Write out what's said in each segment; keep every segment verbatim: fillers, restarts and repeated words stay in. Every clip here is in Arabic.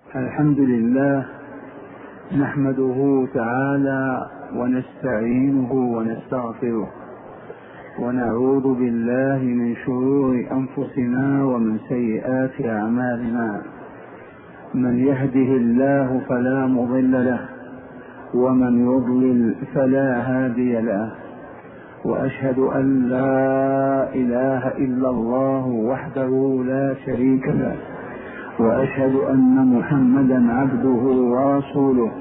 الحمد لله نحمده تعالى ونستعينه ونستغفره ونعوذ بالله من شرور أنفسنا ومن سيئات أعمالنا. من يهده الله فلا مضل له ومن يضلل فلا هادي له، وأشهد أن لا إله إلا الله وحده لا شريك له، وأشهد أن محمدا عبده ورسوله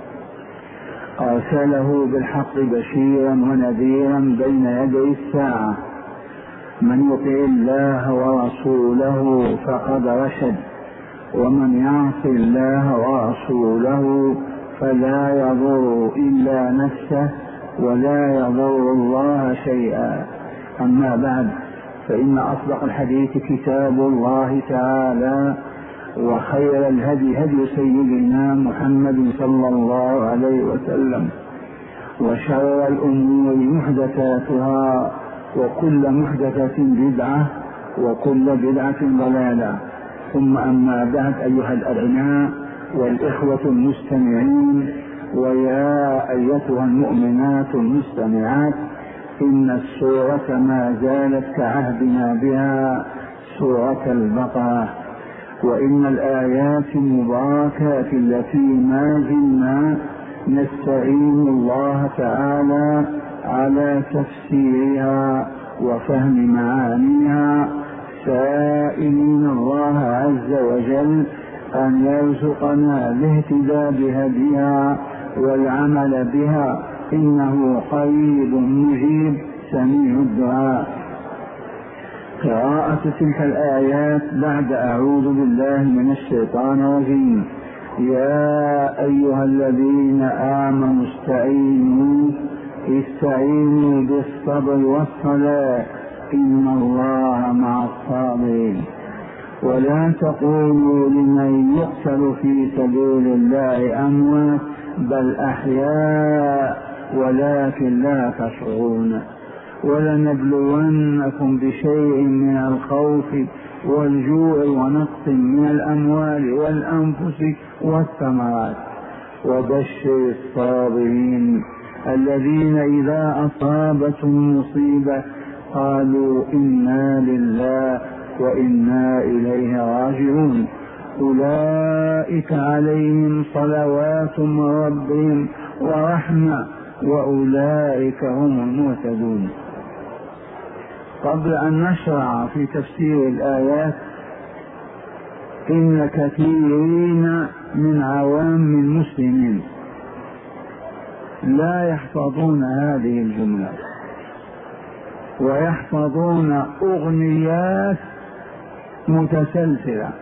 أرسله بالحق بشيرا ونذيرا بين يدي الساعة. من يطع الله ورسوله فقد رشد، ومن يعص الله ورسوله فلا يضر إلا نفسه ولا يضر الله شيئا. أما بعد، فإن أصدق الحديث كتاب الله تعالى، وخير الهدي هدي سيدنا محمد صلى الله عليه وسلم، وشر الأمور محدثاتها، وكل محدثة بدعة، وكل بدعة ضلالة. ثم أما بعد، أيها الأبناء والإخوة المستمعين، ويا أيتها المؤمنات المستمعات، إن السورة ما زالت كعهدنا بها سورة البقرة، وإن الآيات المباركات التي ما زلنا نستعين الله تعالى على تفسيرها وفهم معانيها، سائلين الله عز وجل أن يرزقنا الاهتداء بهديها والعمل بها، إنه قريب مجيب سميع الدعاء. قراءة تلك الآيات بعد أعوذ بالله من الشيطان الرجيم. يا أيها الذين آمنوا استعينوا استعينوا بالصبر والصلاة إن الله مع الصابرين. ولا تقولوا لمن يقتل في سبيل الله أموات بل أحياء ولكن لا تشعرون. ولنبلونكم بشيء من الخوف والجوع ونقص من الأموال والأنفس والثمرات وبشر الصابرين الذين إذا أصابتهم مصيبة قالوا إنا لله وإنا إليه راجعون. أولئك عليهم صلوات من ربهم ورحمة وأولئك هم المهتدون. قبل أن نشرع في تفسير الآيات، إن كثيرين من عوام المسلمين لا يحفظون هذه الجملة، ويحفظون أغنيات متسلسلة،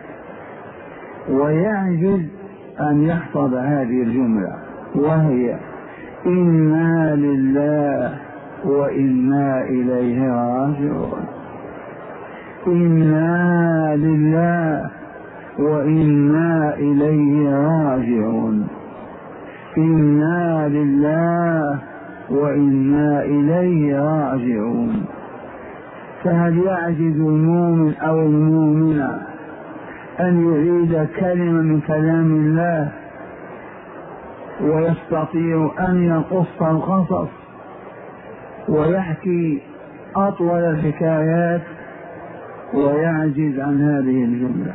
ويعجز أن يحفظ هذه الجملة، وهي إنا لله وإنا إليه راجعون. إنا لله وإنا إليه راجعون. إنا لله وإنا إليه راجعون. فهل يعجز المؤمن أو المؤمنة أن يعيد كلمة من كلام الله ويستطيع أن يقص القصص ويحكي أطول الحكايات ويعجز عن هذه الجملة؟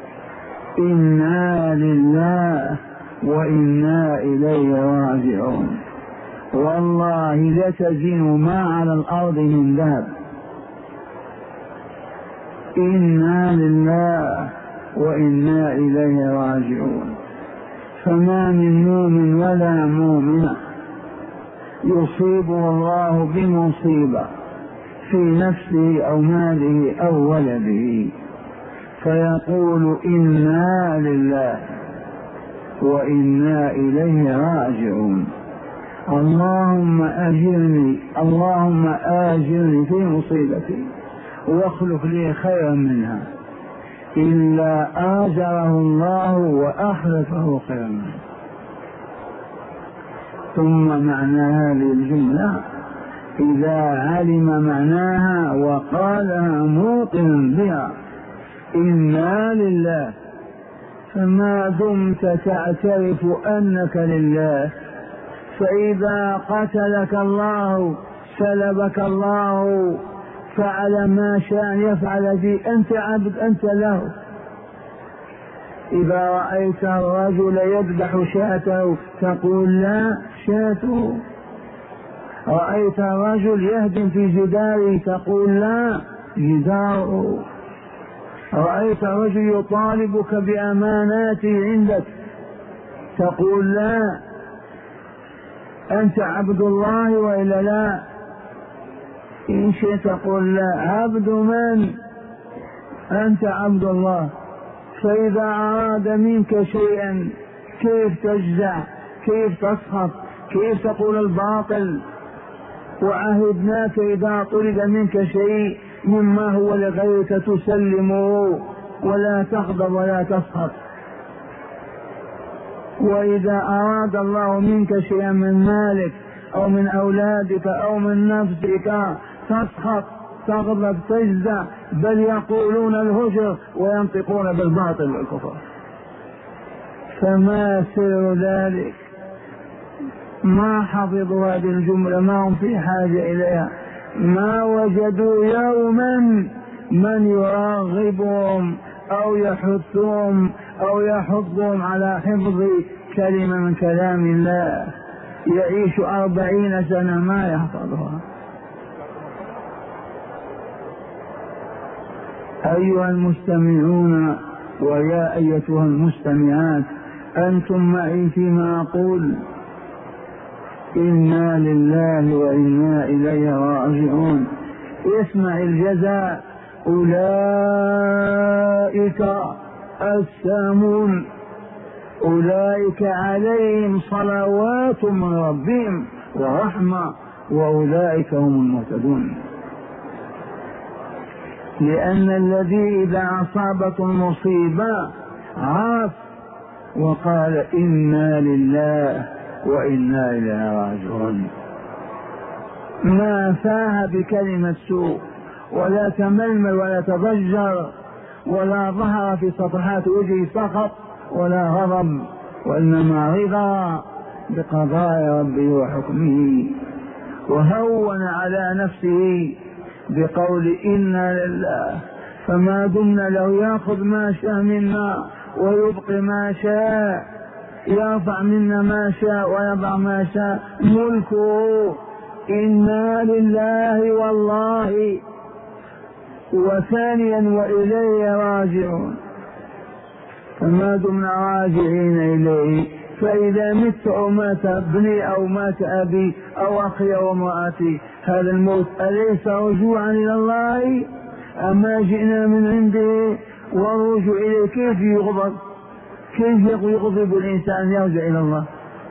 إنا لله وإنا إليه راجعون. والله لتزن ما على الأرض من ذهب. إنا لله وإنا إليه راجعون. فما من مؤمن ولا مؤمنة يصيبه الله بمصيبة في نفسه أو ماله أو ولده فيقول إنا لله وإنا إليه راجعون. اللهم أجرني اللهم آجرني في مصيبتي واخلف لي خيرا منها، إلا آجره الله وأخلفه خيرا منها. ثم معنى هذه الجملة إذا علم معناها وقالها موقنا بها إنا لله ما دمت تعترف أنك لله، فإذا قتلك الله سلبك الله فعل ما شاء يفعل به، أنت عبد أنت له. إذا رأيت الرجل يذبح شاته تقول لا شاته، رأيت الرجل يهدم في جداره تقول لا جداره، رأيت الرجل يطالبك بأماناته عندك تقول لا، أنت عبد الله وإلا لا؟ إن شئت تقول لا. عبد من؟ أنت عبد الله. فإذا أراد منك شيئا كيف تجزع؟ كيف تسخط؟ كيف تقول الباطل؟ وعهدناك إذا طلب منك شيء مما هو لغيرك تسلمه ولا تغضب ولا تسخط. وإذا أراد الله منك شيئا من مالك أو من أولادك أو من نفسك تسخط تغضب تجزع، بل يقولون الهجر وينطقون بالباطل والكفر. فما سر ذلك؟ ما حفظوا هذه الجملة، ما هم في حاجة إليها، ما وجدوا يوما من يراغبهم أو يحثهم أو يحضهم على حفظ كلمة من كلام الله. يعيش أربعين سنة ما يحفظها. أيها المستمعون ويا أيتها المستمعات، أنتم معي فيما أقول. إنا لله وإنا إليه راجعون. اسمع الجزاء، أولئك السامون، أولئك عليهم صلوات من ربهم ورحمة وأولئك هم المهتدون. لأن الذي إذا أصابته المصيبة عاف وقال إنا لله وإنا إليه راجعون، ما فاها بكلمة سوء ولا تململ ولا تضجر ولا ظهر في صفحات وجهه سخط ولا غضب، وإنما رضا بقضاء ربه وحكمه، وهون على نفسه بقول إنا لله. فما دمنا له يأخذ ما شاء منا ويبقي ما شاء، يرفع منا ما شاء ويضع ما شاء، ملكه. إنا لله والله، وثانيا وإليه راجعون. فما دمنا راجعين إليه، فإذا مت أو مات ابني أو مات أبي أو أخي أو امرأتي، هذا الموت أليس رجوعا إلى الله؟ أما جئنا من عنده والرجوع إليه كيف يغضب؟ كيف يغضب الإنسان يرجع إلى الله؟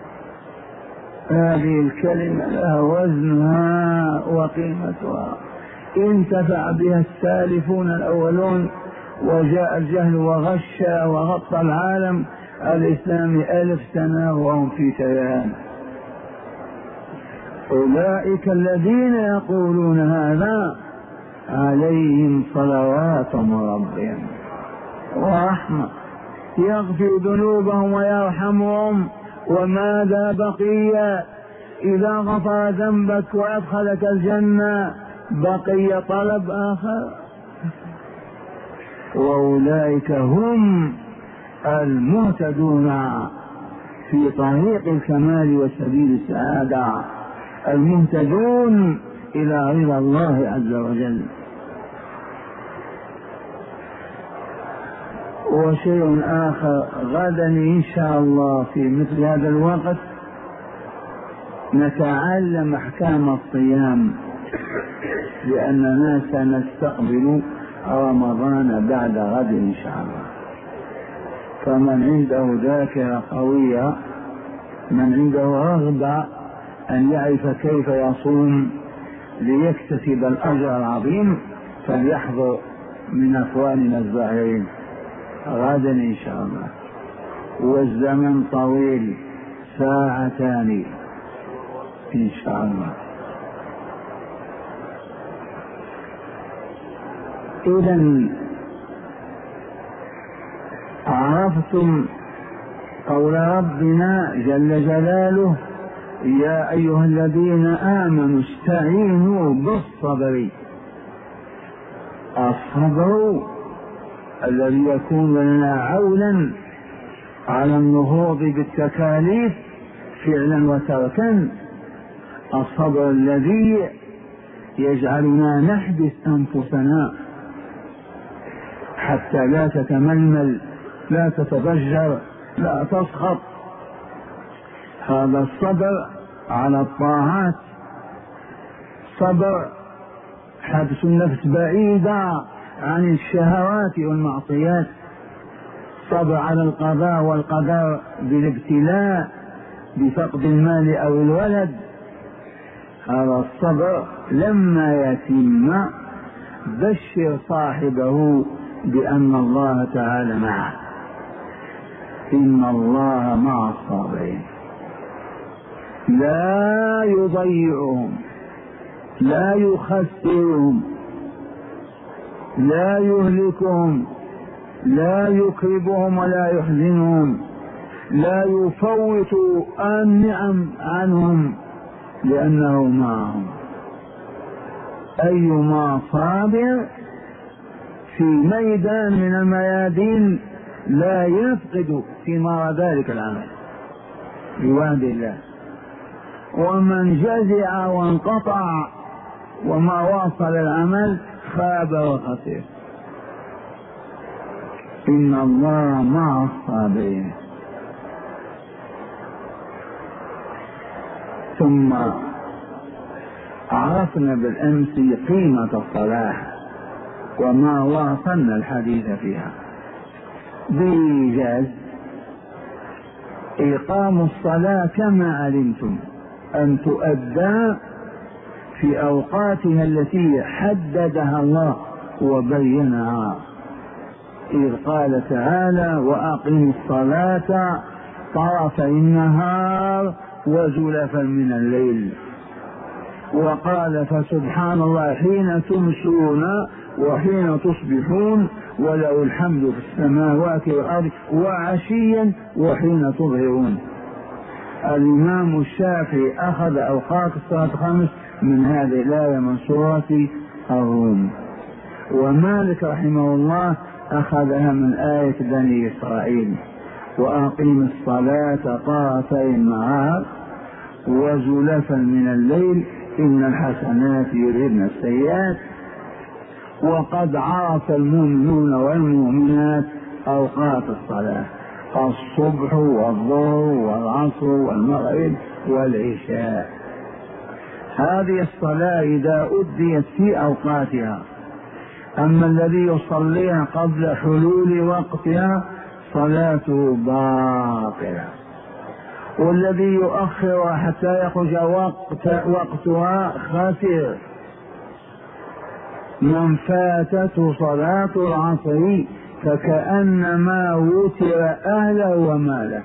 هذه الكلمة لها وزنها وقيمتها، انتفع بها السالفون الأولون، وجاء الجهل وغش وغطى العالم الإسلامي ألف سنة وهم في تيان. أولئك الذين يقولون هذا عليهم صلوات من ربهم ورحمة، يغفر ذنوبهم ويرحمهم. وماذا بقي؟ إذا غفر ذنبك وأدخلك الجنة بقي طلب آخر. وأولئك هم المهتدون في طريق الكمال وسبيل السعادة، المهتدون إلى رضا الله عز وجل. وشيء آخر، غدا إن شاء الله في مثل هذا الوقت نتعلم أحكام الصيام، لأننا سنستقبل رمضان بعد غد إن شاء الله. فمن عنده ذاكرة قوية، من عنده رغبة أن يعرف كيف يصوم ليكتسب الأجر العظيم، فليحضر من أخواننا الزاهرين غدا إن شاء الله. والزمن طويل، ساعتان إن شاء الله. إذن عرفتم قول ربنا جل جلاله: يا أيها الذين آمنوا استعينوا بالصبر. الصبر الذي يكون لنا عونا على النهوض بالتكاليف فعلا وتركا، الصبر الذي يجعلنا نحبس أنفسنا حتى لا تتململ، لا تتضجر، لا تسخط. هذا الصبر على الطاعات، صبر حبس النفس بعيدة عن الشهوات والمعصيات، صبر على القضاء والقدر بالابتلاء بفقد المال أو الولد. هذا الصبر لما يتم بشر صاحبه بأن الله تعالى معه، إن الله مع الصابرين، لا يضيعهم، لا يخسرهم، لا يهلكهم، لا يكربهم ولا يحزنهم، لا يفوت النعم عنهم، لأنه معهم. أيما صابر في ميدان من الميادين لا يفقد ثمار ذلك العمل بوعد الله، ومن جزع وانقطع وما واصل العمل خاب وخسر. إن الله مع الصابرين. ثم عرفنا بالأمس قيمة الصلاة وما واصلنا الحديث فيها بإيجاز. إقام الصلاة كما علمتم أن تؤدى في أوقاتها التي حددها الله وبينها، إذ قال تعالى: وأقم الصلاة طرفي النهار وزلفا من الليل. وقال: فسبحان الله حين تمسون وحين تصبحون وله الحمد في السماوات والأرض وعشيا وحين تظهرون. الإمام الشافعي أخذ أوقات الصلاة الخمس من هذه الآية من سورة الروم، ومالك رحمه الله أخذها من آية بني إسرائيل: وأقيم الصلاة طرفي النهار وزلفا من الليل إن الحسنات يذهبن السيئات. وقد عرف المؤمنون والمؤمنات أوقات الصلاة: الصبح والظهر والعصر والمغرب والعشاء. هذه الصلاة إذا أديت في أوقاتها. أما الذي يصليها قبل حلول وقتها صلاته باطلة، والذي يؤخرها حتى يخرج وقت وقتها خاسر. من فاتته صلاة العصر فكأنما وتر أهله وماله.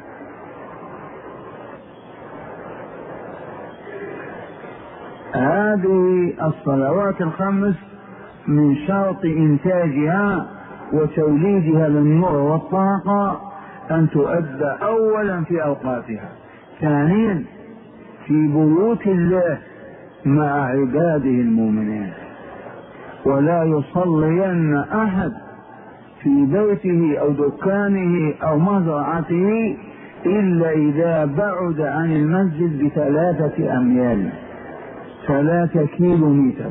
هذه الصلوات الخمس من شرط إنتاجها وتوليدها للنور والطاقة أن تؤدى أولا في أوقاتها، ثانيا في بيوت الله مع عباده المؤمنين. ولا يصلين أحد في بيته أو دكانه أو مزرعته إلا إذا بعد عن المسجد بثلاثة أميال، ثلاثة كيلو متر،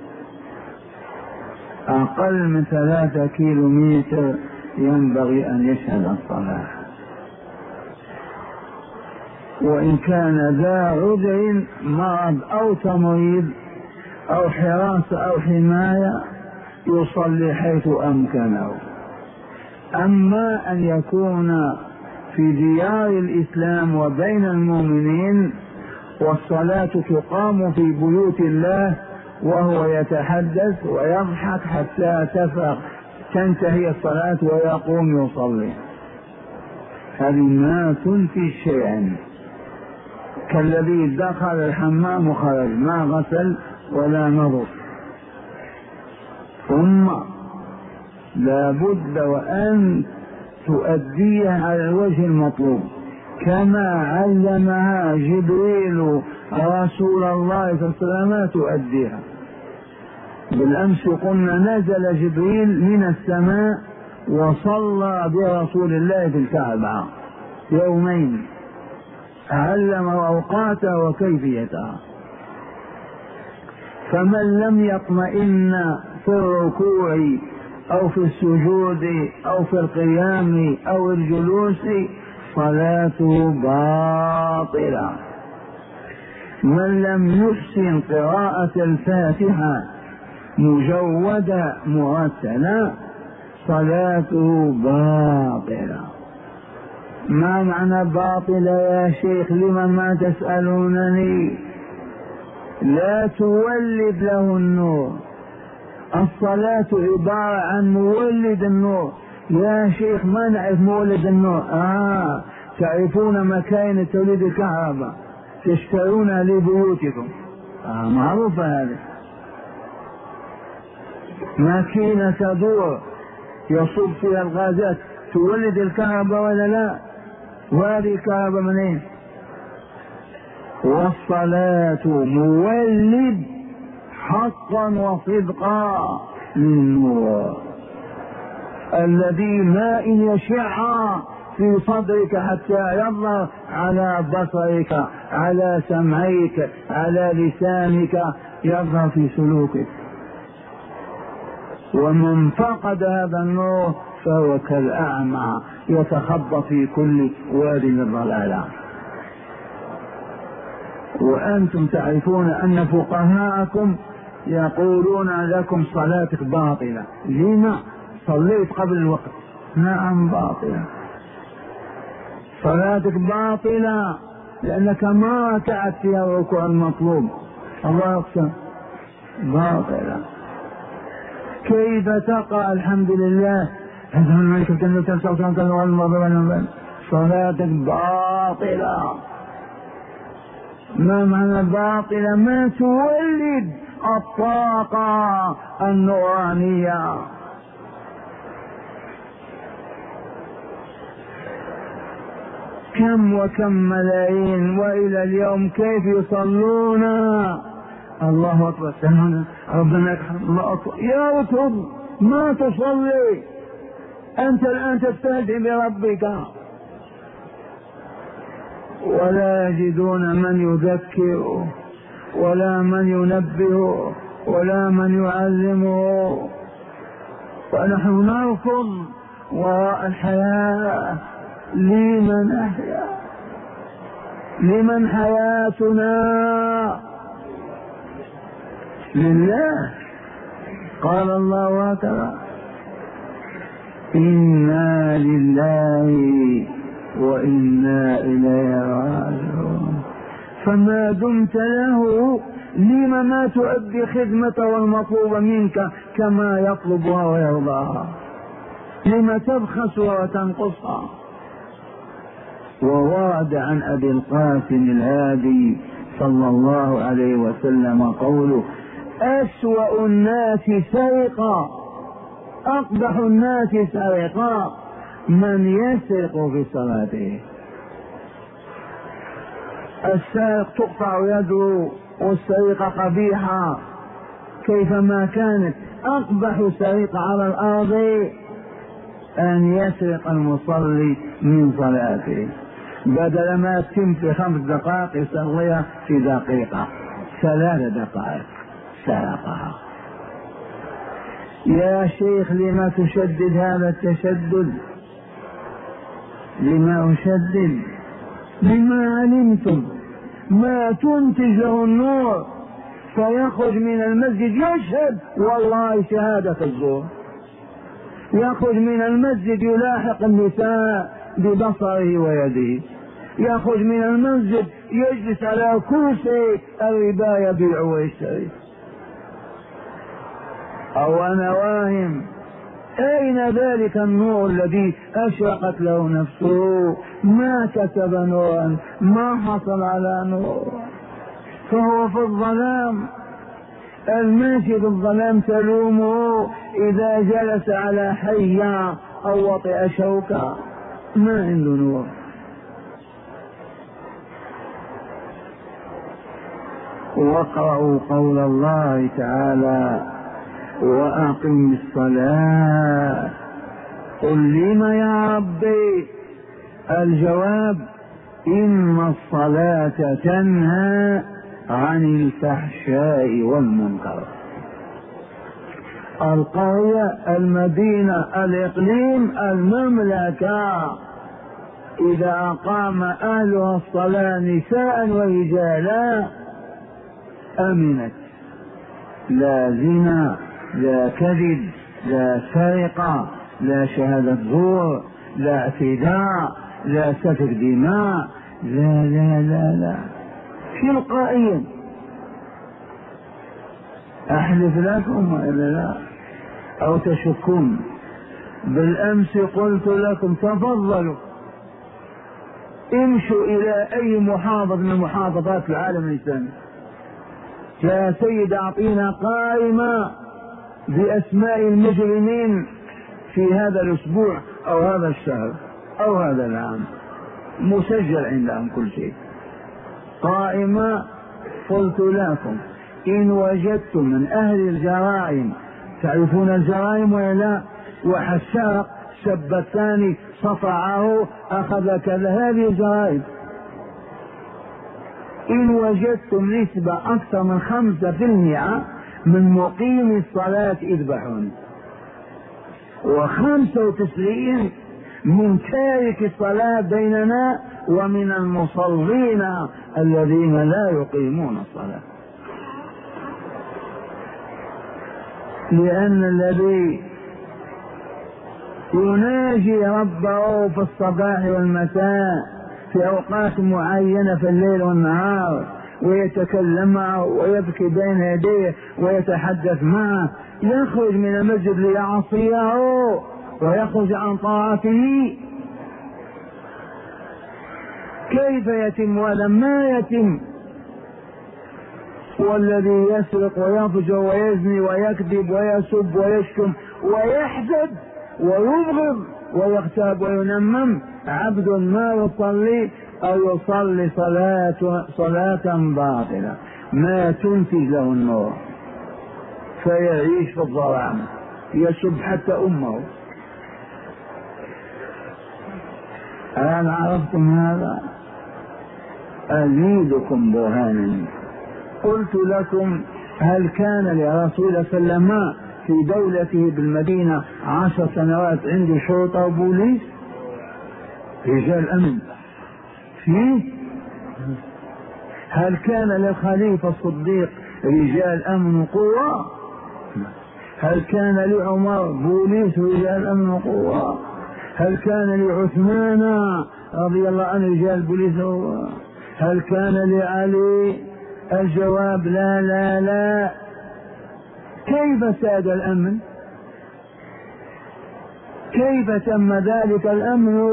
أقل من ثلاثة كيلو متر ينبغي أن يشهد الصلاة. وإن كان ذا عذر مرض أو تمريض أو حراسة أو حماية يصلي حيث أمكنه. أما أن يكون في ديار الإسلام وبين المؤمنين والصلاة تقام في بيوت الله وهو يتحدث ويضحك حتى تفرغ تنتهي الصلاة ويقوم يصلي، هذه ما تنفي شيئا، كالذي دخل الحمام وخرج ما غسل ولا نظف. ثم لا بد وأن تؤديها على الوجه المطلوب كما علمها جبريل رسول الله صلى الله عليه وسلم تؤديها. بالأمس قلنا نزل جبريل من السماء وصلى برسول الله في الكعبة يومين، علم أوقاتها وكيفيتها. فمن لم يطمئن في الركوع أو في السجود أو في القيام أو الجلوس صلاته باطلة. من لم يحسن قراءة الفاتحة مجودة مرتلة صلاته باطلة. ما معنى باطلة يا شيخ؟ لما ما تسألونني؟ لا تولد له النور. الصلاة عبارة عن مولد النور. يا شيخ ما نعرف مولد النور. آه تعرفون مكاين توليد الكهرباء تشترونها لبيوتكم، آه معروفة هذه. ماكينة تدور يصب فيها الغازات تولد الكهرباء ولا لا؟ وهذه الكهرباء منين؟ والصلاة مولد حقا وصدقا للنور الذي ما إن يشع في صدرك حتى يظهر على بصرك، على سمعك، على لسانك، يظهر في سلوكك. ومن فقد هذا النور فهو كالأعمى يتخبط في كل واد الضلالة. وأنتم تعرفون أن فقهاءكم يقولون لكم صلاتك باطلة. لما؟ صليت قبل الوقت. نعم باطلة، صلاتك باطلة لأنك ما ركعت فيها الركوع المطلوب. الله أكبر، باطلة. كيف تقرأ الحمد لله صلاتك باطلة؟ ما معنى باطلة؟ ما تولد الطاقة النورانية. كم وكم ملايين وإلى اليوم كيف يصلون؟ الله أكبر، ربنا يرحم، الله أكبر. يا رب ما تصلي أنت الآن تستهزئ بربك. ولا يجدون من يذكر ولا من ينبه ولا من يعلمه، ونحن نرفض وراء الحياة. لمن أحيا؟ لمن حياتنا؟ لله. قال الله هكذا: إنا لله وإنا إليه راجعون. فما دمت له لم ما تؤدي خدمته والمطلوب منك كما يطلبها ويرضاها؟ لم تبخسها وتنقصها؟ وورد عن أبي القاسم الهادي صلى الله عليه وسلم قوله: أسوأ الناس سرقة، أقبح الناس سرقة من يسرق في صلاته. السارق تقطع يده والسرقة قبيحة كيفما كانت. أقبح سرقة على الأرض أن يسرق المصلي من صلاته، بدل ما تتم في خمس دقائق يصليها في دقيقة، ثلاث دقائق سرقها. يا شيخ لما تشدد هذا التشدد؟ لما أشدد؟ لما علمتم ما تنتج له النور فيخرج من المسجد يشهد والله شهادة الزور، يخرج من المسجد يلاحق النساء ببصره ويده، يخرج من المسجد يجلس على كرسي الربا يبيع ويشتري. أو أنا واهم أين ذلك النور الذي أشرقت له نفسه؟ ما كسب نورا، ما حصل على نور، فهو في الظلام. الماشي في الظلام تلومه إذا جلس على حية أو وطئ شوكة ما عنده نور. واقرأوا قول الله تعالى وأقم الصلاة. قل لم يا ربي؟ الجواب إن الصلاة تنهى عن الفحشاء والمنكر. القرية، المدينة، الإقليم، المملكة إذا أقام أهلها الصلاة نساء ورجالا أمنت، لا زنا، لا كذب، لا سرقة، لا شهادة زور، لا اعتداء، لا سفك دماء، لا لا لا لا تلقائيا. أحلف لكم وإلا لا أو تشكون. بالأمس قلت لكم تفضلوا امشوا إلى أي محافظ من محافظات العالم الإسلامي، يا سيد أعطينا قائمة بأسماء المجرمين في هذا الأسبوع أو هذا الشهر أو هذا العام، مسجل عندهم كل شيء، قائمة. قلت لكم إن وجدتم من أهل الجرائم، تعرفون الجرائم ولا؟ وحساق سب الثاني، صفعه، أخذ كذا، هذه الجرائم. إن وجدتم نسبة أكثر من خمسة في المئة من مقيم الصلاة اذبحون، وخمسة وتسعين من تارك الصلاة بيننا ومن المصلين الذين لا يقيمون الصلاة. لأن الذي يناجي ربه في الصباح والمساء في أوقات معينة في الليل والنهار ويتكلم معه ويبكي بين يديه ويتحدث معه، يخرج من المسجد ليعصيه ويخرج عن طاعته، كيف يتم هذا؟ ما يتم. والذي يسرق ويفجر ويزني ويكذب ويسب ويشتم ويحسد ويبغض ويغتاب وينمم عبد ما يصلي أو يصلي صلاة صلاة باطلة ما تنتج له النور، فيعيش في الظلام، يسب حتى أمه. هل عرفتم هذا؟ أزيدكم برهانا. قلت لكم هل كان لرسول الله صلى الله عليه وسلم في دولته بالمدينة عشر سنوات عنده شرطة وبوليس رجال أمن فيه؟ هل كان للخليفة الصديق رجال أمن وقوة؟ هل كان لعمر بوليس رجال أمن وقوة؟ هل كان لعثمان رضي الله عنه رجال بوليس؟ هل كان لعلي؟ الجواب لا لا لا. كيف ساد الأمن؟ كيف تم ذلك الأمن؟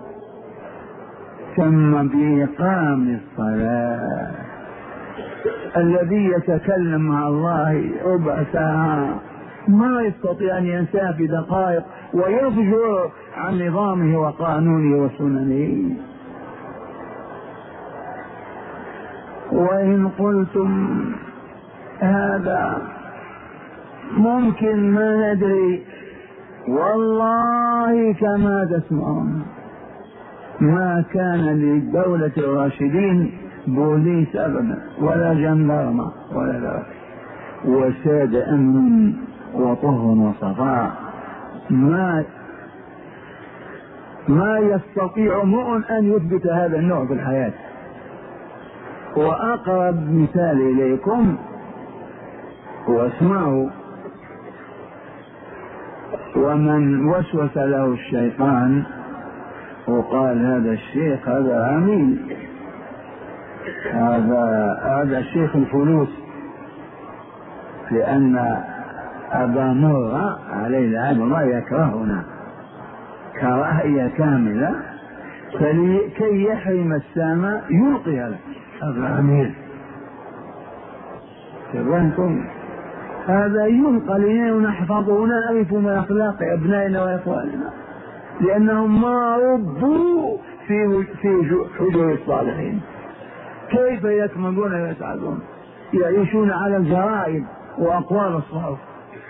تم بإقام الصلاة. الذي يتكلم مع الله ربع ساعة ما يستطيع أن ينساه في دقائق ويفجر عن نظامه وقانونه وسننه. وإن قلتم هذا ممكن ما ندري، والله كما تسمعون ما كان للدولة الراشدين بوليس أبدا ولا جندرمة ولا لا، وساد أمن وطهر وصفاء. ما ما يستطيع امرؤ أن يثبت هذا النوع في الحياة. وأقرب مثال إليكم واسمعوا: ومن وسوس له الشيطان وقال هذا الشيخ هذا عميل، هذا هذا الشيخ الفلوس، لأن أبا مرة عليه لعنة الله يكرهنا كراهية كاملة، فكي يحرم السامع يلقي له هذا عميل. تبانكم هذا يلقى لنا ونحفظه ونعرف من أخلاق أبنائنا وإخواننا. لأنهم ما ربوا في في حجر الصالحين. كيف يكملون ويسعدون؟ يعيشون على الجرائم وأقوال الصالح.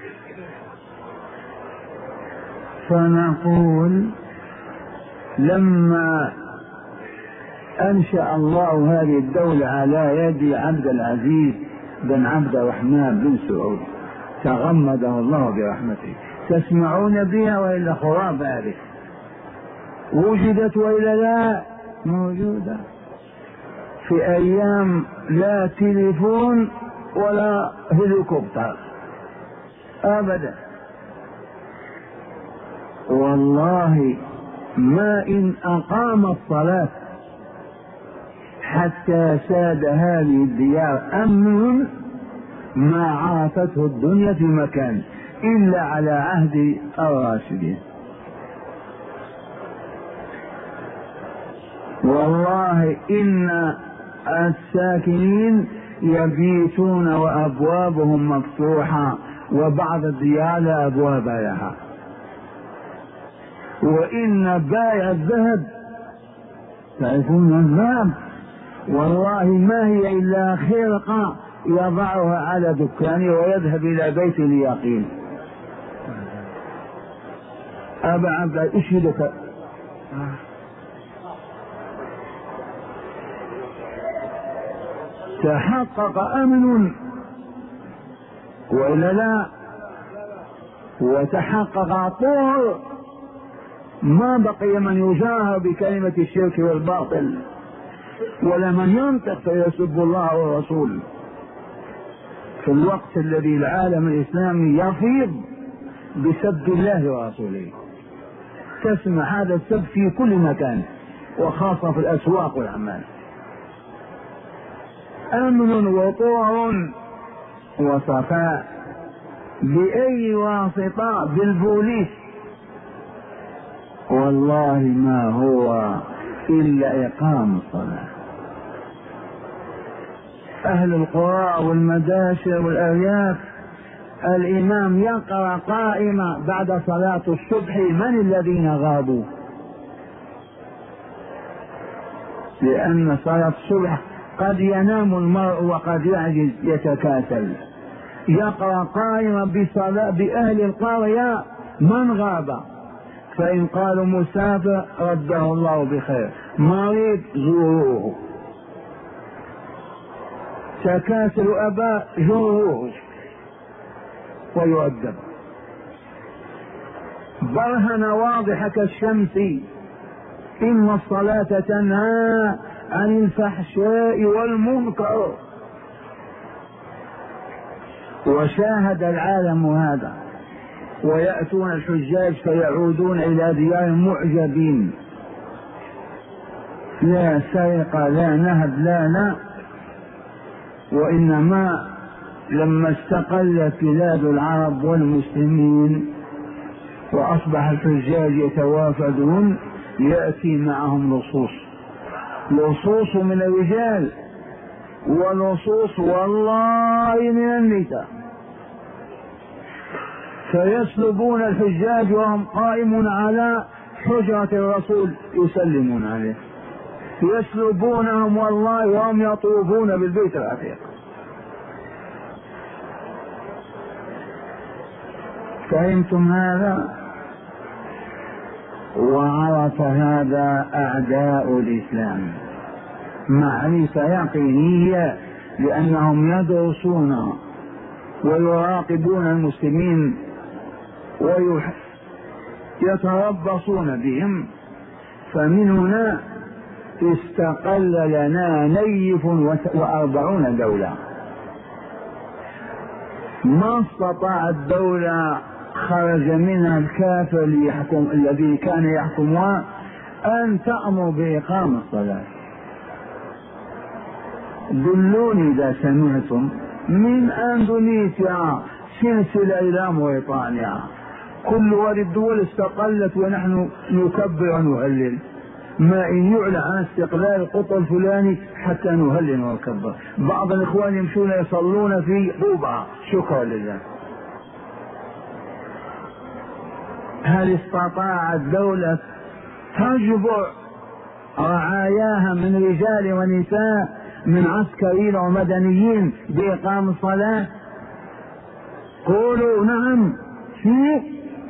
فنقول لما أنشأ الله هذه الدولة على يد عبد العزيز بن عبد الرحمن بن سعود تغمده الله برحمته، تسمعون بها وإلا خراب هذه؟ وجدت وإلا لا؟ موجودة في أيام لا تليفون ولا هليكوبتر أبدا. والله ما إن أقام الصلاة حتى ساد هذه الديار أمن ما عافته الدنيا في مكان إلا على عهد الراشدين. والله إن الساكنين يبيتون وأبوابهم مفتوحة وبعض الديار لا أبواب لها. وإن بائع الذهب، تعرفون الذهب، والله ما هي إلا خرقة يضعها على دكانه ويذهب إلى بيت اليقين. أبا عبد أشهدك تحقق أمن وإلا لا؟ وتحقق طور، ما بقي من يجاهر بكلمة الشرك والباطل ولا من ينطق فيسب الله ورسوله في الوقت الذي العالم الإسلامي يفيض بسب الله ورسوله. تسمع هذا السب في كل مكان وخاصة في الأسواق والأعمال. أمن وطور وصفاء بأي واسطة؟ بالبوليس. والله ما هو إلا إقام الصلاة. أهل القرى والمداشر والأرياف الإمام يقرأ قائمة بعد صلاة الصبح من الذين غابوا، لأن صلاة الصبح قد ينام المرء وقد يعجز يتكاسل. يقرأ قائمة بصلاة بأهل القرية من غاب، فإن قالوا مسافر رده الله بخير، مريض زوروه، تكاسل أباء زوروه ويؤدب. برهنة واضحة كالشمس إن الصلاة تنهى عن الفحشاء والمنكر. وشاهد العالم هذا، ويأتون الحجاج فيعودون إلى ديار معجبين، لا سرقة لا نهب لا لا. وإنما لما استقلت بلاد العرب والمسلمين وأصبح الحجاج يتوافدون يأتي معهم لصوص، لصوص من الرجال ولصوص والله من النساء، فيسلبون الحجاج وهم قائمون على حجرة الرسول يسلمون عليه، يسلبونهم والله وهم يطوفون بالبيت العتيق. فهمتم هذا؟ وعرف هذا أعداء الإسلام معرفة يقينية، لأنهم يدرسون ويراقبون المسلمين ويتربصون بهم. فمن هنا استقل لنا نيف وأربعون دولة. ما استطاع الدولة خرج منها الكافر ليحكم الذي كان يحكمها أن تأمر بإقام الصلاة. دلوني إذا سمعتم من أندونيسيا سلسلة إلى موريتانيا، كل هذه الدول استقلت ونحن نكبر ونهلل. ما إن يعلن عن استقلال القطر الفلاني حتى نهلل ونكبر. بعض الإخوان يمشون يصلون في قوبعة، شكرا لله. هل استطاعت الدولة تجبر رعاياها من رجال ونساء من عسكريين ومدنيين بإقام الصلاة؟ قولوا نعم. في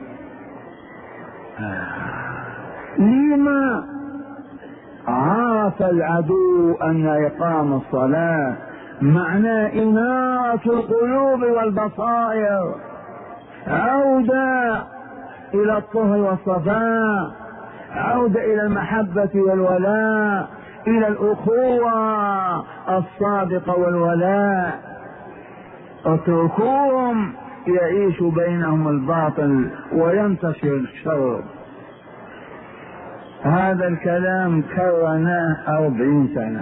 لما عرف العدو أن إقام الصلاة معنى إنارة القلوب والبصائر، عودة إلى الطهر والصفاء، عودة إلى المحبة والولاء، إلى الأخوة الصادقة والولاء. اتركوهم يعيش بينهم الباطل وينتشر الشر. هذا الكلام كررناه أربعين سنة،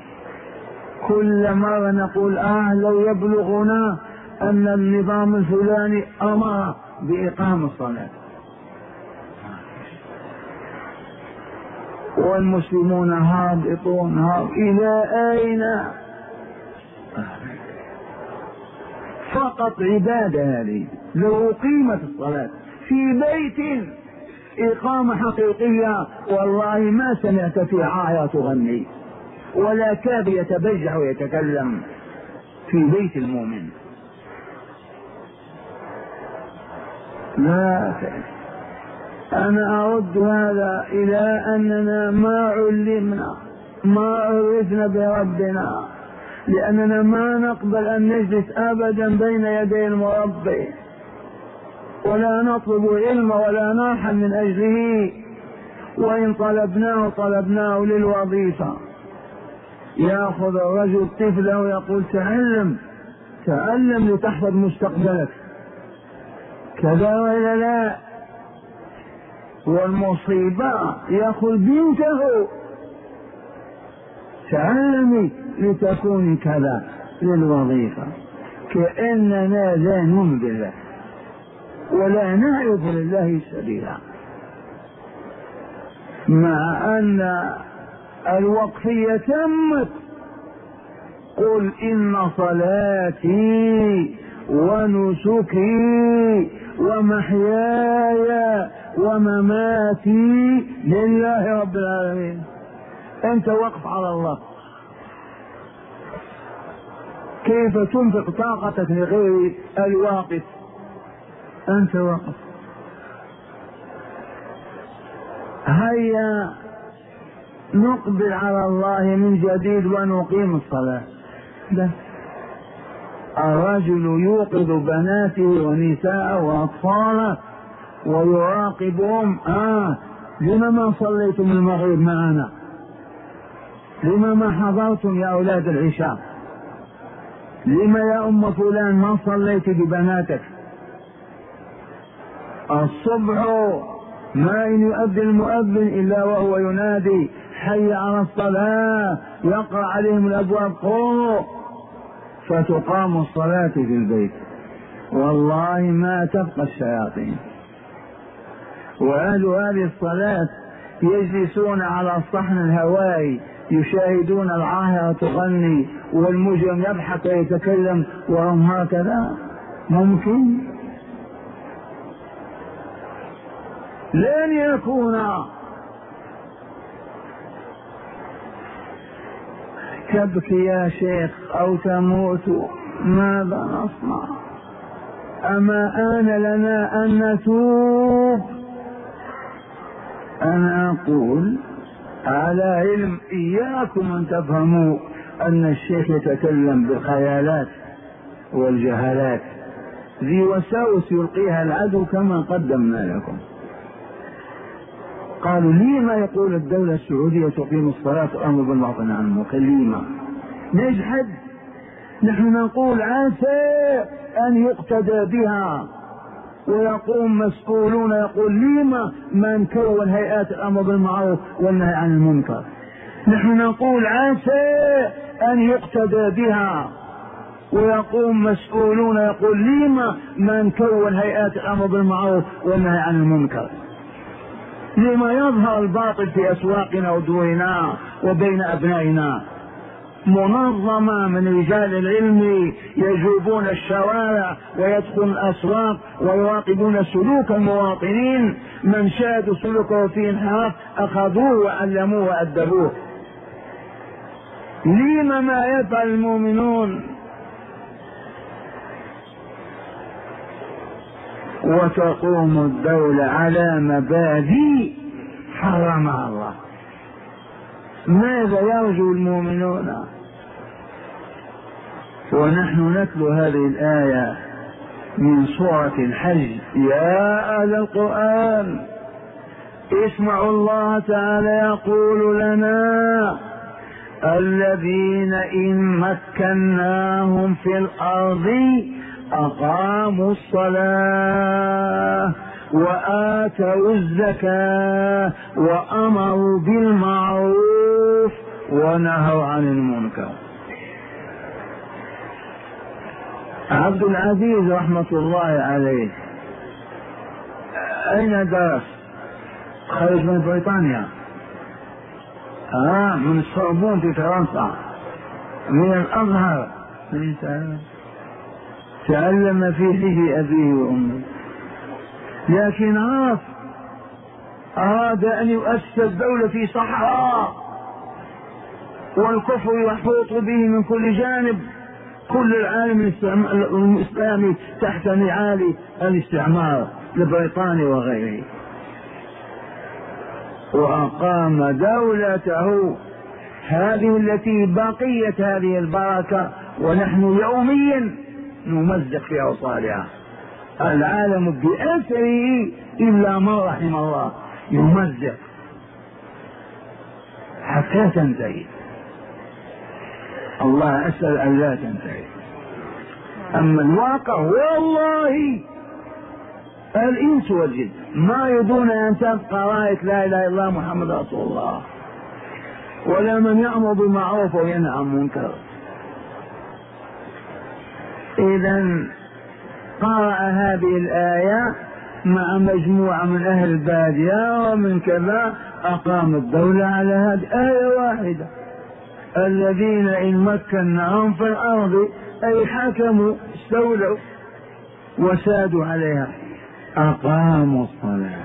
كل مرة نقول آه لو يبلغنا أن النظام الفلاني أمر بإقام الصلاة، والمسلمون هابطون هابط. إلى أين؟ فقط عبادة هذه. لو أقيمت الصلاة في بيت إقامة حقيقية والله ما سمعت في عاية تغني ولا كاد يتبجح ويتكلم في بيت المؤمن. لا، أنا أرد هذا إلى أننا ما علمنا ما عرفنا بربنا، لأننا ما نقبل أن نجلس أبدا بين يدي المربي، ولا نطلب العلم ولا نرحل من أجله، وإن طلبناه طلبناه للوظيفة. يأخذ الرجل طفله ويقول تعلم تعلم لتحفظ مستقبلك، كذا ولا لا؟ والمصيبة يأخذ بنته تعلمي لتكوني كذا للوظيفة، كأننا لا نؤمن بالله ولا نعرف لله سبيلا، مع أن الوقفية تمت. قل إن صلاتي ونسكي ومحياي ومماتي لله رب العالمين. أنت وقف على الله، كيف تنفق طاقتك لغير الواقف؟ أنت واقف. هيا نقبل على الله من جديد ونقيم الصلاة. لا، الرجل يوقظ بناته ونساءه وأطفاله ويراقبهم. آه لما ما صليتم المغرب معنا؟ لما ما حضرتم يا أولاد العشاء؟ لما يا أم فلان ما صليت ببناتك؟ الصبح ما إن يؤذن المؤذن إلا وهو ينادي حي على الصلاة، يقرأ عليهم الأبواب قوموا، فتقام الصلاة في البيت. والله ما تبقى الشياطين. وأهل هذه الصلاة يجلسون على الصحن الهوائي يشاهدون العاهرة تغني والمجرم يضحك ويتكلم وهم هكذا. ممكن؟ لن يكون. تبكي يا شيخ أو تموت، ماذا نصنع؟ أما آن لنا أن نتوب. أنا أقول على علم، إياكم أن تفهموا أن الشيخ يتكلم بالخيالات والجهالات، ذي وساوس يلقيها العدو كما قدمنا لكم. قالوا لما يقول الدولة السعودية تقيم الصلاة وأمر بالمعروف والنهي عن المنكر؟ لما نجحد؟ نحن نقول عسى أن يقتدى بها، ويقوم مسؤولون يقول لما من كون هيئات الأمر بالمعروف والنهي عن المنكر. نحن نقول عسى أن يقتدى بها، ويقوم مسؤولون يقول لما من كون هيئات الأمر بالمعروف والنهي عن المنكر. لما يظهر الباطل في أسواقنا ودورنا وبين أبنائنا؟ منظمة من رجال العلم يجوبون الشوارع ويدخلون الأسواق ويراقبون سلوك المواطنين، من شاهدوا سلوكه في انحراف أخذوه وعلموه وأدبوه. لما ما يفعل المؤمنون؟ وتقوم الدولة على مبادئ حرمها الله. ماذا يرجو المؤمنون؟ ونحن نتلو هذه الآية من سورة الحج: يا أهل القرآن اسمعوا الله تعالى يقول لنا: الذين إن مكناهم في الأرض أقاموا الصلاة وآتوا الزكاة وأمروا بالمعروف ونهوا عن المنكر. عبد العزيز رحمة الله عليه أين درس؟ خرج من بريطانيا، آه من السوربون في فرنسا، من الأزهر، تعلم في حجر أبيه وأمه، لكن عرف أراد أن يؤسس الدولة في صحراء والكفر يحوط به من كل جانب، كل العالم الإسلامي تحت نعال الاستعمار لبريطانيا وغيره، وأقام دولته هذه التي بقيت هذه البركة، ونحن يوميا نمزق في أوصالها. العالم بأسره إلا من رحم الله يمزق حتى تنتهي. الله أسأل أن لا تنتهي. أما الواقع والله الإنس والجن ما يدون أن تبقى راية لا إله إلا الله محمد رسول الله، ولا من يأمر بالمعروف وينهى عن المنكر. إذا قرأ هذه الآية مع مجموعة من أهل البادية ومن كذا، أقام الدولة على هذه آية واحدة: الذين إن مكناهم في الأرض، أي حكموا استولوا وسادوا عليها، أقاموا الصلاة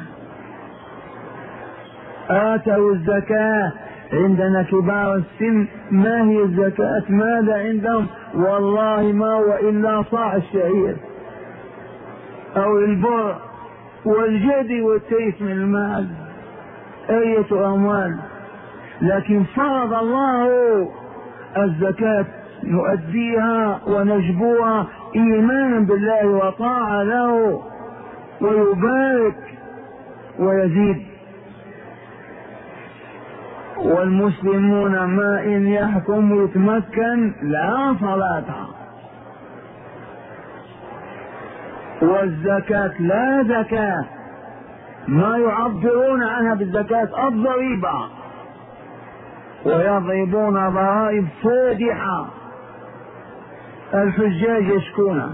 آتوا الزكاة. عندنا كبار السن ما هي الزكاة؟ ماذا عندهم؟ والله ما هو إلا صاع الشعير أو البر والجدي والتيس من المال، أية أموال. لكن فرض الله الزكاة نؤديها ونجبوها إيمانا بالله وطاعة له، ويبارك ويزيد. والمسلمون ما إن يحكم ويتمكن لا صلاة، والزكاة لا زكاة، ما يعبرون عنها بالزكاة الضريبة، ويضربون ضرائب فادحة الحجاج يشكونها،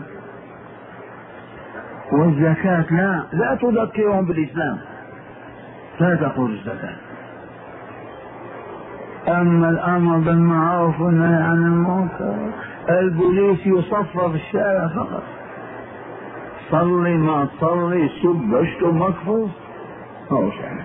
والزكاة لا لا تذكرهم بالإسلام، لا تقول الزكاة. أما الأمر بالمعروف والنهي عن المنكر، البوليس يصفى في الشارع فقط، صلي ما تصلي، سب اشتم مكفوف، هو شيء.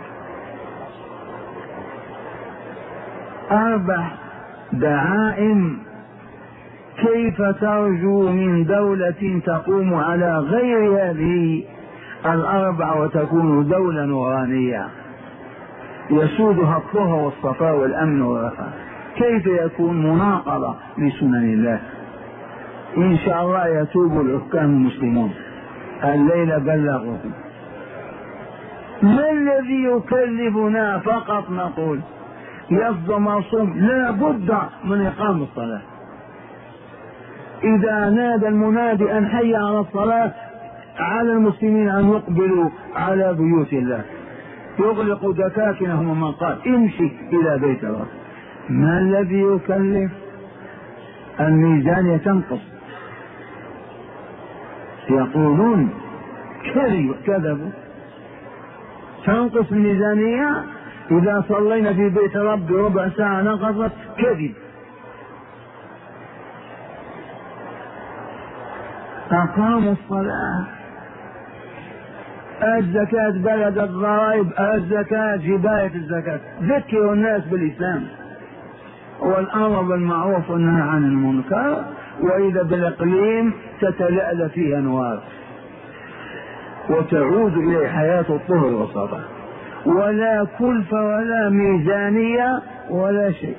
أربع دعائم كيف ترجو من دولة تقوم على غير هذه الأربع وتكون دولة نورانية يسودها الطهر والصفاء والأمن والرخاء. كيف يكون مناقضة لسنن الله؟ إن شاء الله يتوب الحكام المسلمون، الليلة بلغوكم. ما الذي يكلفنا فقط نقول يفضل مرسوم؟ لا بد من إقام الصلاة. إذا نادى المنادي أن حي على الصلاة على المسلمين أن يقبلوا على بيوت الله، يغلق دكاكنهم من قال امشي إلى بيت الله. ما الذي يكلف؟ الميزانية تنقص، يقولون كذبوا، تنقص الميزانية. إذا صلينا في بيت رب ربع ساعة نقصت، كذب. أقاموا الصلاة، الزكاة بلد الضرائب، الزكاة جباية الزكاة، ذكروا الناس بالإسلام والأمر بالمعروف والنهي عن المنكر، وإذا بالإقليم تتلألأ فيه أنوار وتعود إلى حياة الطهر والصلاة، ولا كلفة ولا ميزانية ولا شيء.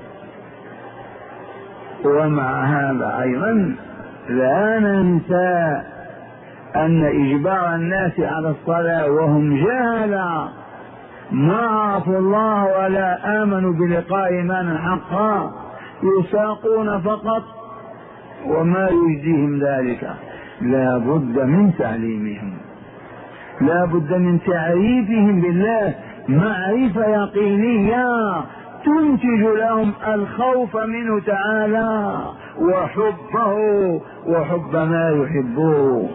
ومع هذا أيضا لا ننسى أن إجبار الناس على الصلاة وهم جهلا ما عرفوا الله ولا آمنوا بلقاء إيمانا حقا يساقون فقط، وما يجزيهم ذلك لا بد من تعليمهم، لا بد من تعريفهم بالله معرفة يقينية تنتج لهم الخوف منه تعالى وحبه وحب ما يحبه.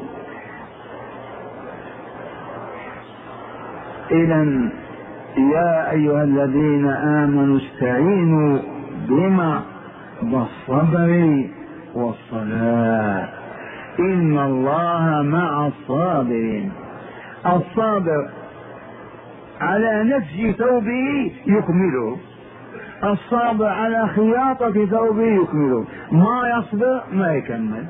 إذن يا أيها الذين آمنوا استعينوا بما بالصبر والصلاة إن الله مع الصابرين. الصابر على نفس ثوبه يكمله، الصابر على خياطة ثوبه يكمله، ما يصبر ما يكمل.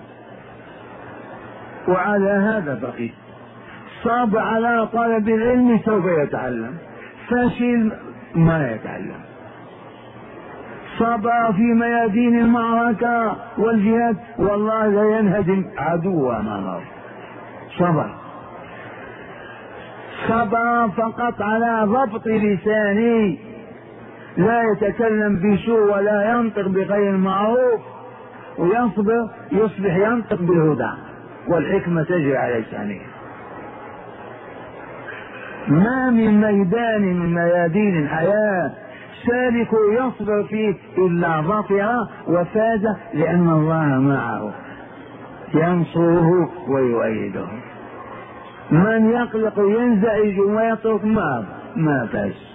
وعلى هذا بقي صابر على طلب العلم سوف يتعلم، فشل ما يتعلم. صبر في ميادين المعركة والجهاد والله لا ينهزم عدو امامه، صبر. صبر فقط على ضبط لسانه، لا يتكلم بسوء ولا ينطق بغير المعروف، ويصبر يصبح ينطق بالهدى والحكمة تجري على لسانه. ما من ميدان من ميادين الحياة سالك يصبر فيه إلا ظفر وفاز، لأن الله معه ينصره ويؤيده. من يقلق ينزعج ويترك ما ما فاز.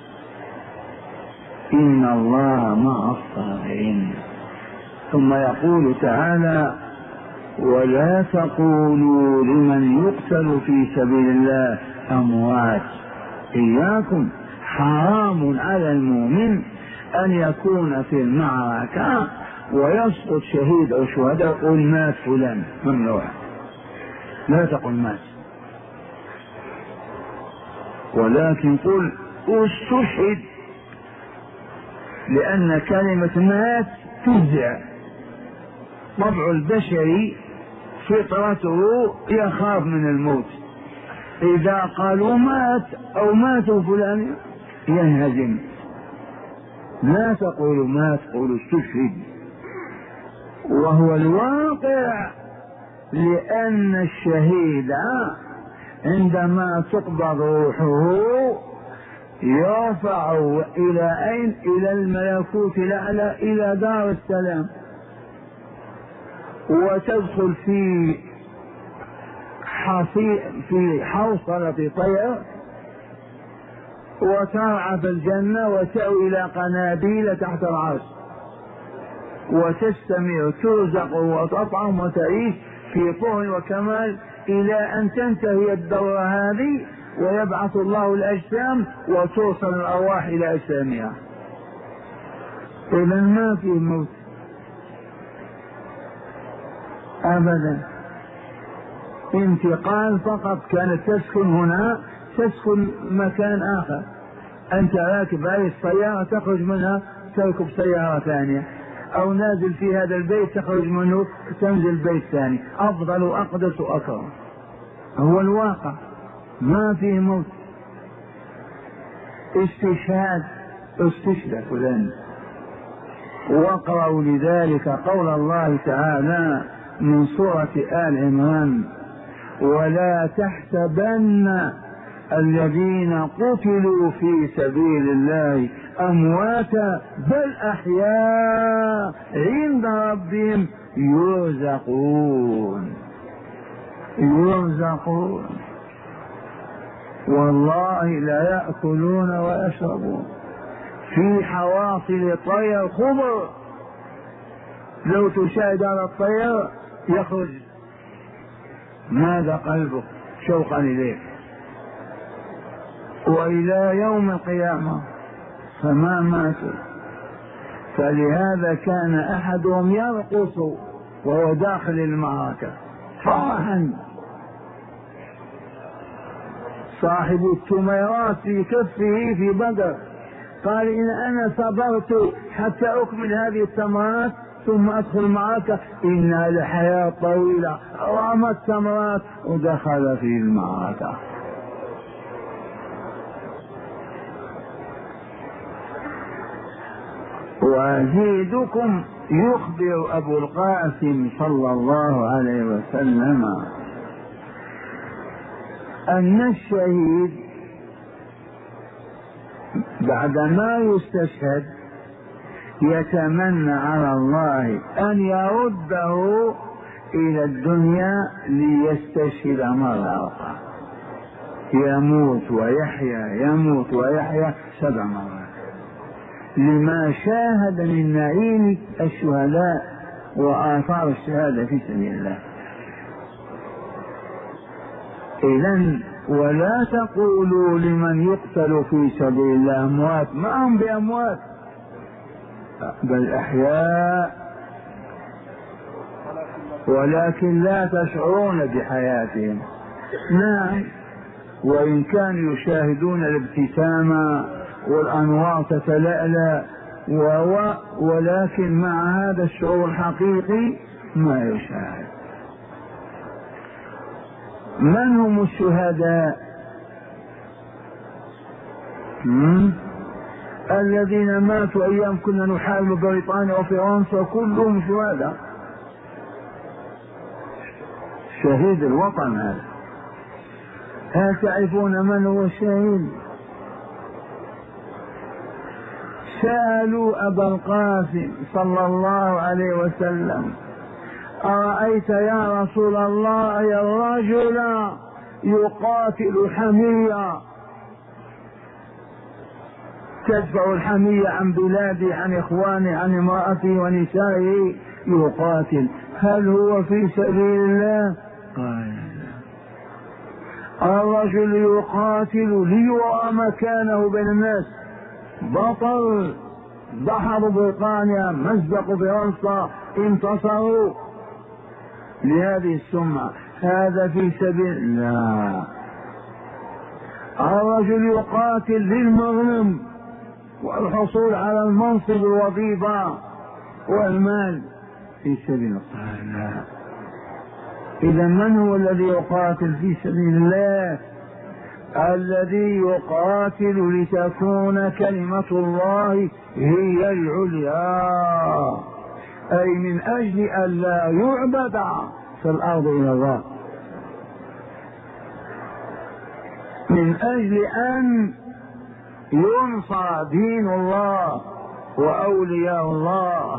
إن الله مع الصابرين. ثم يقول تعالى ولا تقولوا لمن يقتل في سبيل الله أموات. إياكم، حرام على المؤمن أن يكون في المعركة ويسقط شهيد أو شهداء قل مات فلان، ممنوع، لا تقل مات، ولكن قل استشهد، لأن كلمة مات تفزع. طبع البشري فطرته يخاف من الموت، إذا قالوا مات أو ماتوا فلان ينهزم. لا تقولوا مات، قولوا استشهد. وهو الواقع، لأن الشهيد عندما تقبض روحه يرفع إلى أين؟ إلى الملكوت الأعلى، إلى دار السلام، وتدخل في في حوصلة طير وترعى في الجنة وتأوي إلى قناديل تحت العرش وتستمر ترزق وتطعم وتعيش في طهر وكمال إلى أن تنتهي الدورة هذه ويبعث الله الأجسام وتوصل الأرواح إلى أجسامها. إذا ما في موت أبدا، انتقال فقط. كانت تسكن هنا تسكن مكان آخر، أنت راكب هذه السيارة تخرج منها تركب سيارة ثانية، أو نازل في هذا البيت تخرج منه تنزل بيت ثاني، أفضل وأقدس وأكرم. هو الواقع، ما فيه موت. استشهاد، استشهد فلان. واقرأوا لذلك قول الله تعالى من سورة آل عمران ولا تحسبن الذين قتلوا في سبيل الله أمواتا بل أحياء عند ربهم يرزقون. يرزقون والله لا يأكلون ويشربون في حواصل طير خضر. لو تشاهد على الطير يخرج ماذا قلبك شوقا إليه؟ وإلى يوم القيامة فما ماتوا. فلهذا كان أحدهم يرقص وهو داخل المعركة فرحا. صاحب التميرات في كفه في بدر قال إن أنا صبرت حتى أكمل هذه التمرات ثم أدخل المعركة إنها لحياة طويلة. رمى التمرات ودخل في المعركة. وأزيدكم يخبر أبو القاسم صلى الله عليه وسلم أن الشهيد بعدما يستشهد يتمنى على الله أن يرده إلى الدنيا ليستشهد مرة أخرى، يموت ويحيا يموت ويحيا سبع مرات، لما شاهد من نعيم الشهداء وآثار الشهادة في سبيل الله. إذن ولا تقولوا لمن يقتل في سبيل الله أموات، ما هم بأموات بل أحياء، ولكن لا تشعرون بحياتهم. نعم، وإن كانوا يشاهدون الابتسامة والأنوار تتلألأ وهو، ولكن مع هذا الشعور الحقيقي ما يشاهد. من هم الشهداء؟ الذين ماتوا أيام كنا نحارب بريطانيا وفرنسا كلهم شهداء. شهيد الوطن هذا. هل تعرفون من هو الشهيد؟ سألوا أبا القاسم صلى الله عليه وسلم أرأيت يا رسول الله الرجل يقاتل حمية، تدفع الحمية عن بلاده عن إخوانه عن امرأته ونسائه، يقاتل، هل هو في سبيل الله؟ قال الرجل يقاتل ليرى مكانه بين الناس، بطل، ضحوا بريطانيا، مزقوا فرنسا، انتصروا لهذه السمعة، هذا في سبيل الله. الرجل يقاتل للمغنم والحصول على المنصب والوظيفة والمال في سبيل الله. إذا من هو الذي يقاتل في سبيل الله؟ الذي يقاتل لتكون كلمة الله هي العليا، أي من أجل أن لا يعبد في الأرض إلى الله، من أجل أن ينصر دين الله وأولياء الله.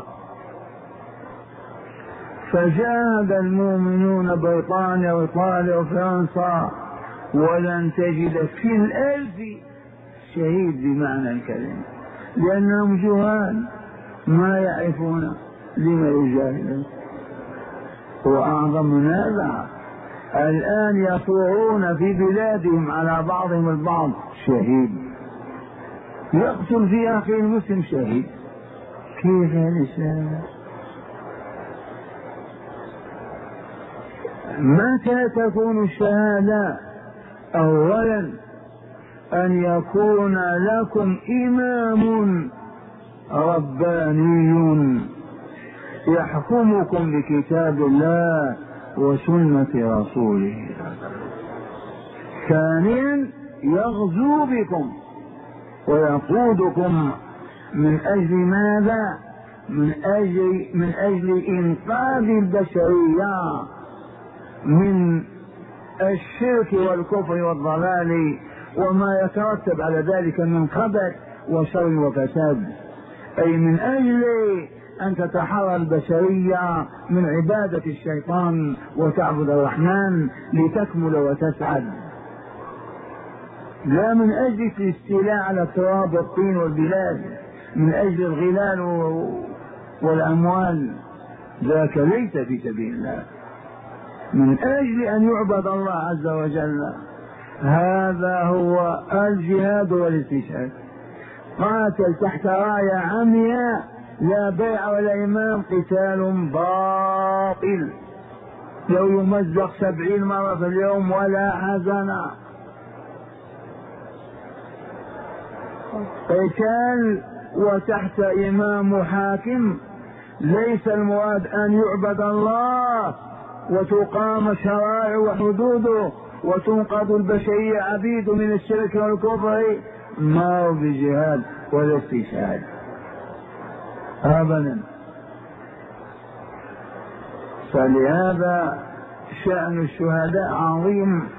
فجاهد المؤمنون بريطانيا وإيطاليا وفرنسا ولن تجد في الألف شهيد بمعنى الكلمة، لأنهم جهال ما يعرفون لما يجاهدون. وأعظم من هذا الآن يثورون في بلادهم على بعضهم البعض شهيد، يقتل في أخيه المسلم شهيد. كيف هذا الشهادة؟ متى تكون الشهادة؟ أولا أن يكون لكم إمام رباني يحكمكم بكتاب الله وسنة رسوله. ثانيا يغزو بكم ويقودكم من أجل ماذا؟ من أجل, من أجل إنقاذ البشرية من الشرك والكفر والضلال وما يترتب على ذلك من خبث وشر وفساد، أي من أجل أن تتحرر البشرية من عبادة الشيطان وتعبد الرحمن لتكمل وتسعد، لا من أجل الاستيلاء على التراب والطين والبلاد، من أجل الغلال والأموال، ذاك ليس في سبيل الله. من أجل أن يعبد الله عز وجل. هذا هو الجهاد والاستشهاد. قاتل تحت راية عمياء لا بيع ولا إمام، قتال باطل لو يمزق سبعين مرة في اليوم ولا حزن. قتال وتحت إمام وحاكم. ليس المراد أن يعبد الله وتقام شرائع وحدوده وتنقذ البشرية عبيد من الشرك والكفر، ما هو بجهاد ولا استشهاد أبدا. فلهذا شأن الشهداء عظيم.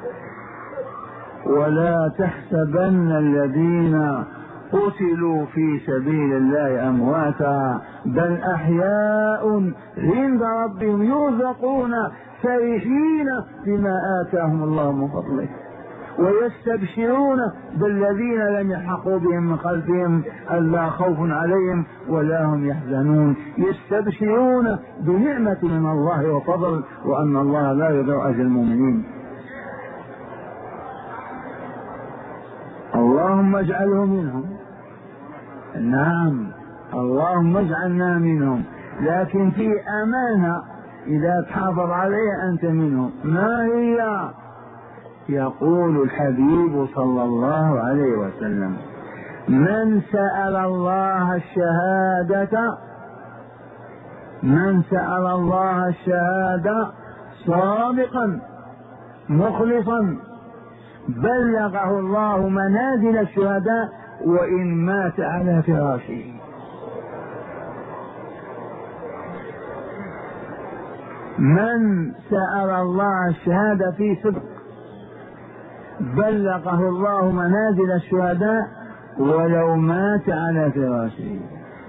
ولا تحسبن الذين قتلوا في سبيل الله أمواتا بل أحياء عند ربهم يرزقون فرحين بما آتاهم الله من فضله ويستبشرون بالذين لم يلحقوا بهم من خلفهم ألا خوف عليهم ولا هم يحزنون. يستبشرون بنعمة من الله وفضل وأن الله لا يضيع أجر المؤمنين. اللهم اجعله منهم. نعم اللهم اجعلنا منهم، لكن في أمانة إذا تحافظ عليها أنت منهم. ما هي؟ يقول الحبيب صلى الله عليه وسلم: من سأل الله الشهادة من سأل الله الشهادة صادقا مخلصا بلغه الله منازل الشهداء وإن مات على فراشه. من سأل الله الشهادة في صدق بلغه الله منازل الشهداء ولو مات على فراشه.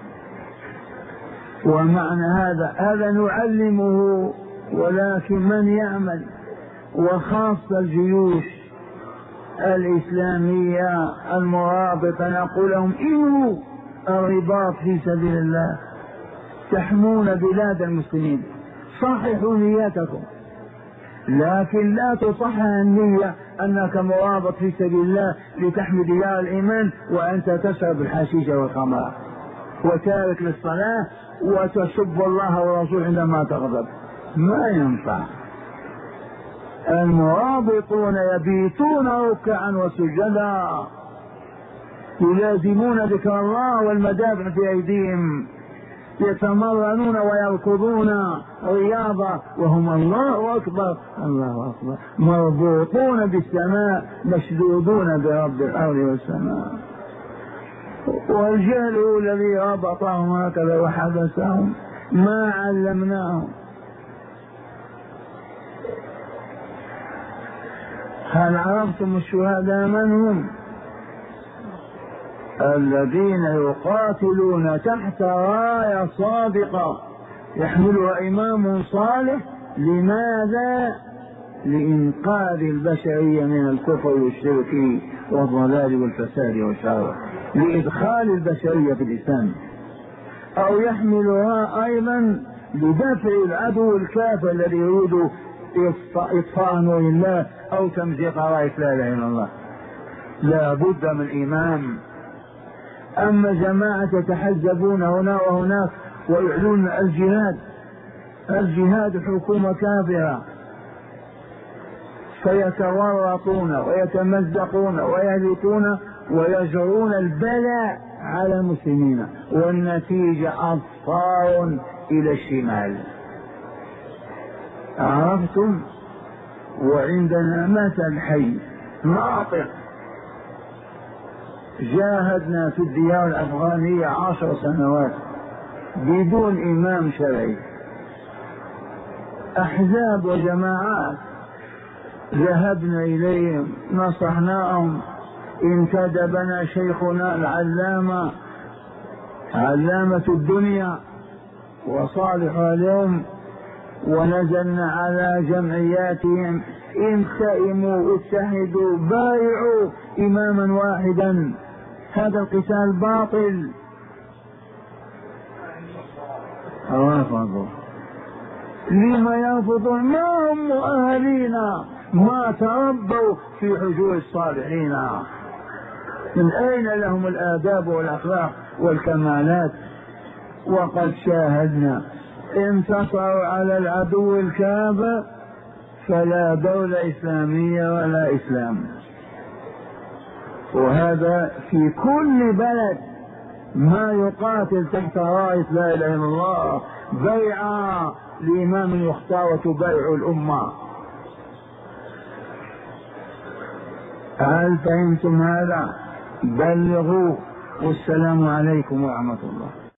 ومعنى هذا هذا نعلمه، ولكن من يعمل وخاصة الجيوش الإسلامية المرابطة نقول لهم إنوا الرباط في سبيل الله، تحمون بلاد المسلمين، صححوا نياتكم، لكن لا تصحح النية أنك مرابط في سبيل الله لتحمي ديار الإيمان وأنت تشرب الحشيش والخمر وتارك للصلاة وتسب الله ورسوله عندما تغضب. ما ينفع. المرابطون يبيتون ركعا وسجدا يلازمون ذكر الله والمدافع في أيديهم، يتمرنون ويركضون رياضة وهم الله أكبر الله أكبر مربوطون بالسماء مشدودون برب الأرض والسماء. والجهل هو الذي ربطهم هكذا وحبسهم، ما علمناهم. هل عرفتم الشهداء من هم؟ الذين يقاتلون تحت راية صادقة يحملها إمام صالح. لماذا؟ لإنقاذ البشرية من الكفر والشرك والضلال والفساد والشر، لإدخال البشرية في الإسلام، أو يحملها أيضا لدفع العدو الكافر الذي يريد إطفاء نور الله أو تمزيق راية لا إله إلا الله. لا بد من إمام. أما جماعة يتحزبون هنا وهناك ويعلون الجهاد، الجهاد حكومة كافرة، فيتورطون ويتمزقون ويهلكون ويجرون البلاء على المسلمين، والنتيجة أصفار إلى الشمال. عرفتم؟ وعندنا مثل حي ناطق. جاهدنا في الديار الأفغانية عشر سنوات بدون إمام شرعي، أحزاب وجماعات ذهبنا إليهم نصحناهم، انتدبنا شيخنا العلامة علامة الدنيا وصالحها اليوم، ونزلنا على جمعياتهم، انتئموا اتحدوا بايعوا إماما واحدا. هذا القتال باطل. رافضوا لما يرفضون؟ ما هم مؤهلين، ما تربوا في حجور الصالحين، من أين لهم الآداب والأخلاق والكمالات؟ وقد شاهدنا انتصروا على العدو الكافر فلا دولة إسلامية ولا إسلام. وهذا في كل بلد ما يقاتل تحت راية لا إله إلا الله بيعة لإمام يختار وتبايع الأمة. هل فهمتم هذا؟ بلغوا، والسلام عليكم ورحمة الله.